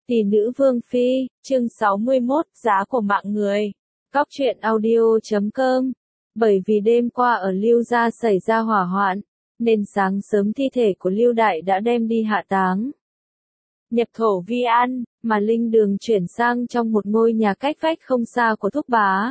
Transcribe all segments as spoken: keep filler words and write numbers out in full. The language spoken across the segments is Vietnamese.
Tỷ nữ Vương Phi, chương sáu mươi mốt, giá của mạng người. Cóc truyện audio chấm com. Bởi vì đêm qua ở Lưu gia xảy ra hỏa hoạn, nên sáng sớm thi thể của Lưu Đại đã đem đi hạ táng. Nhập thổ vi an, mà linh đường chuyển sang trong một ngôi nhà cách vách không xa của Thúc Bá.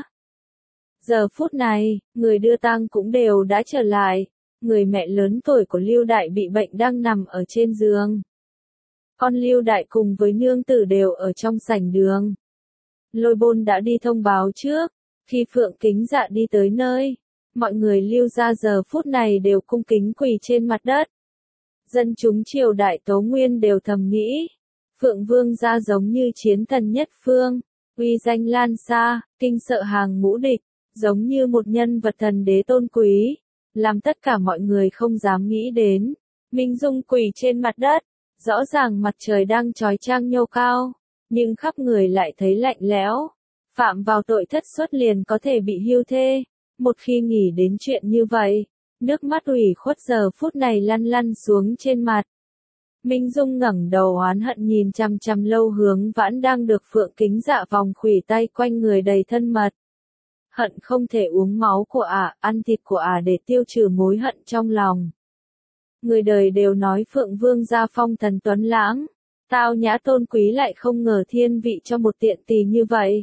Giờ phút này, người đưa tang cũng đều đã trở lại. Người mẹ lớn tuổi của Lưu Đại bị bệnh đang nằm ở trên giường. Con Lưu Đại cùng với nương tử đều ở trong sảnh đường. Lôi Bôn đã đi thông báo trước, khi Phượng Kính Dạ đi tới nơi, mọi người Lưu gia giờ phút này đều cung kính quỳ trên mặt đất. Dân chúng triều đại Tố Nguyên đều thầm nghĩ, Phượng Vương gia giống như chiến thần nhất phương, uy danh lan xa, kinh sợ hàng ngũ địch, giống như một nhân vật thần đế tôn quý, làm tất cả mọi người không dám nghĩ đến. Minh Dung quỳ trên mặt đất. Rõ ràng mặt trời đang chói chang nhô cao, nhưng khắp người lại thấy lạnh lẽo. Phạm vào tội thất xuất liền có thể bị hưu thê. Một khi nghĩ đến chuyện như vậy, nước mắt ủy khuất giờ phút này lăn lăn xuống trên mặt. Minh Dung ngẩng đầu oán hận nhìn chằm chằm Lâu Hướng Vãn đang được Phượng Kính Dạ vòng khuỷu tay quanh người đầy thân mật. Hận không thể uống máu của ả, ăn thịt của ả để tiêu trừ mối hận trong lòng. Người đời đều nói Phượng Vương gia phong thần tuấn lãng, tao nhã tôn quý lại không ngờ thiên vị cho một tiện tỳ như vậy.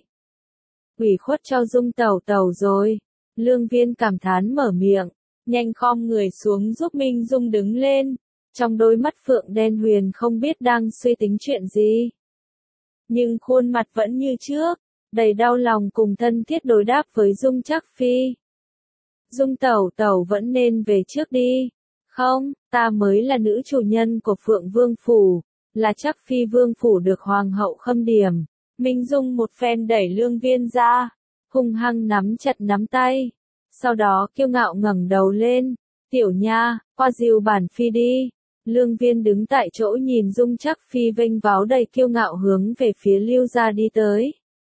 Ủy khuất cho Dung tẩu tẩu rồi, Lương Viên cảm thán mở miệng, nhanh khom người xuống giúp Minh Dung đứng lên, trong đôi mắt Phượng đen huyền không biết đang suy tính chuyện gì. Nhưng khuôn mặt vẫn như trước, đầy đau lòng cùng thân thiết đối đáp với Dung Trác Phi. Dung tẩu tẩu vẫn nên về trước đi. Không, ta mới là nữ chủ nhân của Phượng Vương Phủ, là Trác Phi Vương Phủ được Hoàng hậu khâm điểm. Minh Dung một phen đẩy Lương Viên ra, hung hăng nắm chặt nắm tay. Sau đó kiêu ngạo ngẩng đầu lên, tiểu nha, qua dìu bản Phi đi. Lương Viên đứng tại chỗ nhìn Dung Trác Phi vênh váo đầy kiêu ngạo hướng về phía Lưu gia đi tới.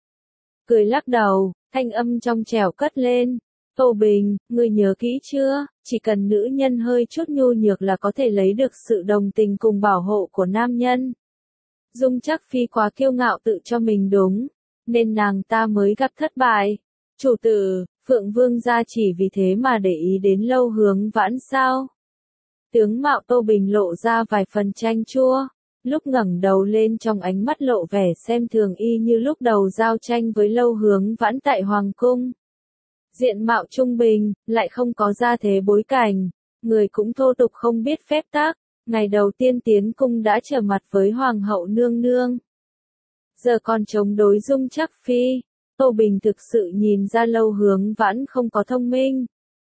Cười lắc đầu, thanh âm trong trẻo cất lên. Tô Bình, ngươi nhớ kỹ chưa, chỉ cần nữ nhân hơi chút nhu nhược là có thể lấy được sự đồng tình cùng bảo hộ của nam nhân. Dung Trác Phi quá kiêu ngạo tự cho mình đúng, nên nàng ta mới gặp thất bại. Chủ tử, Phượng Vương gia chỉ vì thế mà để ý đến Lâu Hướng Vãn sao? Tướng mạo Tô Bình lộ ra vài phần chanh chua, lúc ngẩng đầu lên trong ánh mắt lộ vẻ xem thường y như lúc đầu giao tranh với Lâu Hướng Vãn tại Hoàng Cung. Diện mạo trung bình, lại không có gia thế bối cảnh, người cũng thô tục không biết phép tắc, ngày đầu tiên tiến cung đã trở mặt với Hoàng hậu nương nương. Giờ còn chống đối Dung Trác Phi, Tô Bình thực sự nhìn ra Lâu Hướng Vãn không có thông minh.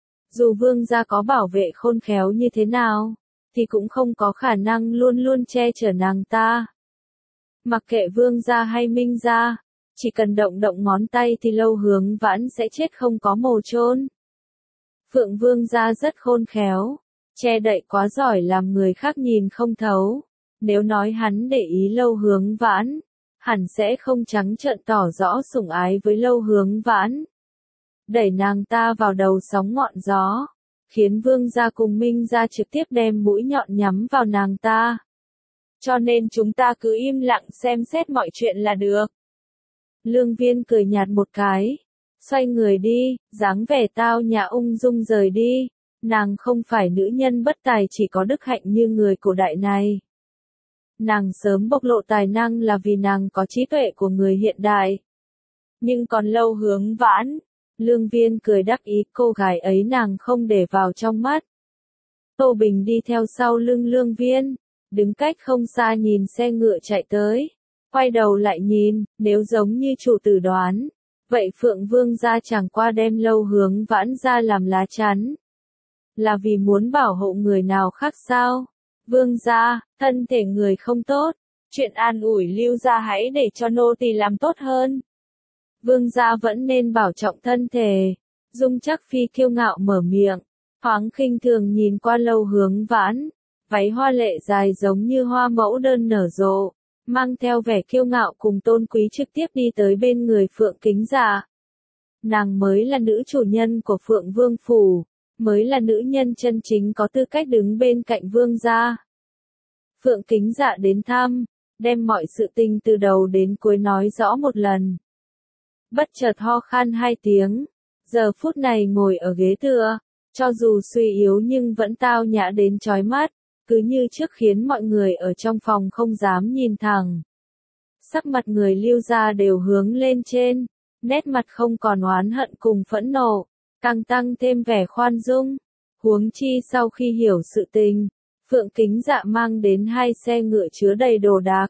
Dù vương gia có bảo vệ khôn khéo như thế nào, thì cũng không có khả năng luôn luôn che chở nàng ta. Mặc kệ vương gia hay minh gia, chỉ cần động động ngón tay thì Lâu Hướng Vãn sẽ chết không có mồ chôn. Phượng Vương gia rất khôn khéo, che đậy quá giỏi làm người khác nhìn không thấu. Nếu nói hắn để ý Lâu Hướng Vãn, hẳn sẽ không trắng trợn tỏ rõ sủng ái với Lâu Hướng Vãn. Đẩy nàng ta vào đầu sóng ngọn gió, khiến Vương gia cùng Minh gia trực tiếp đem mũi nhọn nhắm vào nàng ta. Cho nên chúng ta cứ im lặng xem xét mọi chuyện là được. Lương Viên cười nhạt một cái, xoay người đi, dáng vẻ tao nhã ung dung rời đi. Nàng không phải nữ nhân bất tài chỉ có đức hạnh như người cổ đại này. Nàng sớm bộc lộ tài năng là vì nàng có trí tuệ của người hiện đại. Nhưng còn Lâu Hướng Vãn, Lương Viên cười đắc ý cô gái ấy nàng không để vào trong mắt. Tô Bình đi theo sau lưng Lương Viên, đứng cách không xa nhìn xe ngựa chạy tới. Quay đầu lại nhìn, nếu giống như chủ tử đoán, vậy Phượng Vương gia chẳng qua đem Lâu Hướng Vãn ra làm lá chắn. Là vì muốn bảo hộ người nào khác sao? Vương gia, thân thể người không tốt, chuyện an ủi Lưu gia hãy để cho nô tỳ làm tốt hơn. Vương gia vẫn nên bảo trọng thân thể. Dung Trác Phi kiêu ngạo mở miệng, thoáng khinh thường nhìn qua Lâu Hướng Vãn, váy hoa lệ dài giống như hoa mẫu đơn nở rộ. Mang theo vẻ kiêu ngạo cùng tôn quý trực tiếp đi tới bên người Phượng Kính Dạ. Nàng mới là nữ chủ nhân của Phượng Vương Phủ, mới là nữ nhân chân chính có tư cách đứng bên cạnh vương gia. Phượng Kính Dạ đến thăm, đem mọi sự tình từ đầu đến cuối nói rõ một lần. Bất chợt ho khan hai tiếng, giờ phút này ngồi ở ghế tựa, cho dù suy yếu nhưng vẫn tao nhã đến chói mắt, cứ như trước khiến mọi người ở trong phòng không dám nhìn thẳng. Sắc mặt người Lưu gia đều hướng lên trên, nét mặt không còn oán hận cùng phẫn nộ, càng tăng thêm vẻ khoan dung. Huống chi sau khi hiểu sự tình, Phượng Kính Dạ mang đến hai xe ngựa chứa đầy đồ đạc.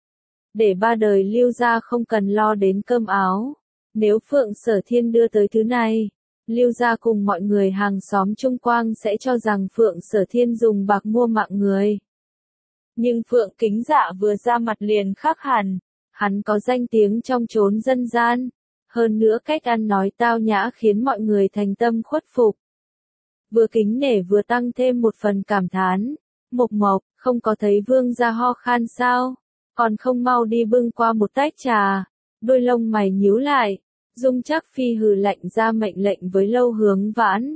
Để ba đời Lưu gia không cần lo đến cơm áo. Nếu Phượng Sở Thiên đưa tới thứ này, Lưu gia cùng mọi người hàng xóm Trung Quang sẽ cho rằng Phượng Sở Thiên dùng bạc mua mạng người. Nhưng Phượng Kính Dạ vừa ra mặt liền khác hẳn, hắn có danh tiếng trong chốn dân gian, hơn nữa cách ăn nói tao nhã khiến mọi người thành tâm khuất phục. Vừa kính nể vừa tăng thêm một phần cảm thán, Mộc Mộc, không có thấy vương gia ho khan sao, còn không mau đi bưng qua một tách trà. Đôi lông mày nhíu lại, Dung Trác Phi hừ lạnh ra mệnh lệnh với Lâu Hướng Vãn.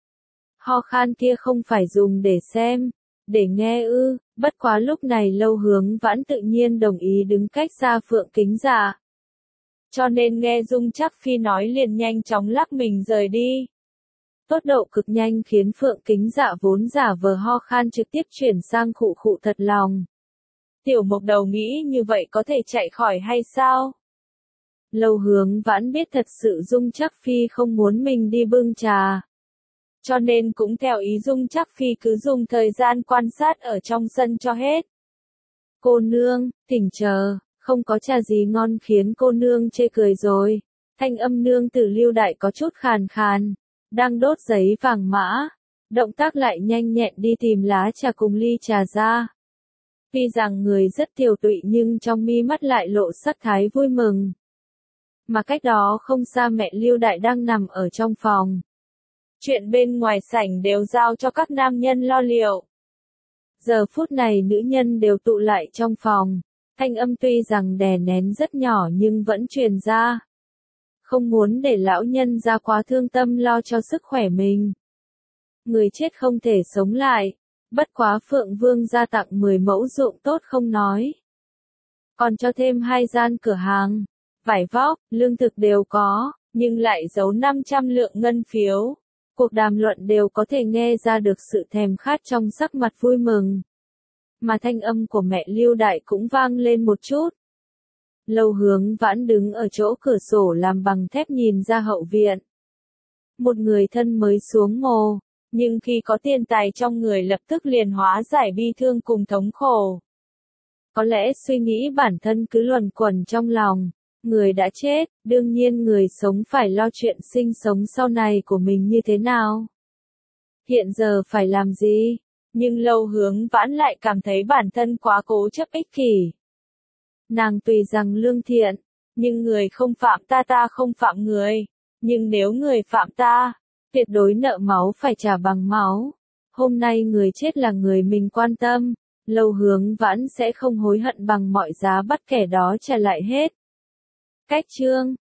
Ho khan kia không phải dùng để xem, để nghe ư, bất quá lúc này Lâu Hướng Vãn tự nhiên đồng ý đứng cách xa Phượng Kính Dạ. Cho nên nghe Dung Trác Phi nói liền nhanh chóng lắc mình rời đi. Tốc độ cực nhanh khiến Phượng Kính Dạ vốn giả vờ ho khan trực tiếp chuyển sang khụ khụ thật lòng. Tiểu Mộc Đầu nghĩ như vậy có thể chạy khỏi hay sao? Lâu Hướng Vãn biết thật sự Dung Trác Phi không muốn mình đi bưng trà. Cho nên cũng theo ý Dung Trác Phi cứ dùng thời gian quan sát ở trong sân cho hết. Cô nương, thỉnh chờ, không có trà gì ngon khiến cô nương chê cười rồi. Thanh âm nương tử Lưu Đại có chút khàn khàn, đang đốt giấy vàng mã. Động tác lại nhanh nhẹn đi tìm lá trà cùng ly trà ra. Tuy rằng người rất tiều tụy nhưng trong mi mắt lại lộ sắc thái vui mừng. Mà cách đó không xa mẹ Lưu Đại đang nằm ở trong phòng. Chuyện bên ngoài sảnh đều giao cho các nam nhân lo liệu. Giờ phút này nữ nhân đều tụ lại trong phòng. Thanh âm tuy rằng đè nén rất nhỏ nhưng vẫn truyền ra. Không muốn để lão nhân ra quá thương tâm lo cho sức khỏe mình. Người chết không thể sống lại. Bất quá Phượng Vương gia tặng mười mẫu ruộng tốt không nói. Còn cho thêm hai gian cửa hàng. Vải vóc, lương thực đều có, nhưng lại giấu năm trăm lượng ngân phiếu. Cuộc đàm luận đều có thể nghe ra được sự thèm khát trong sắc mặt vui mừng. Mà thanh âm của mẹ Lưu Đại cũng vang lên một chút. Lâu Hướng Vãn đứng ở chỗ cửa sổ làm bằng thép nhìn ra hậu viện. Một người thân mới xuống mồ, nhưng khi có tiền tài trong người lập tức liền hóa giải bi thương cùng thống khổ. Có lẽ suy nghĩ bản thân cứ luẩn quẩn trong lòng. Người đã chết, đương nhiên người sống phải lo chuyện sinh sống sau này của mình như thế nào. Hiện giờ phải làm gì? Nhưng Lâu Hướng Vãn lại cảm thấy bản thân quá cố chấp ích kỷ. Nàng tùy rằng lương thiện, nhưng người không phạm ta ta không phạm người. Nhưng nếu người phạm ta, tuyệt đối nợ máu phải trả bằng máu. Hôm nay người chết là người mình quan tâm, Lâu Hướng Vãn sẽ không hối hận bằng mọi giá bắt kẻ đó trả lại hết. Cách chương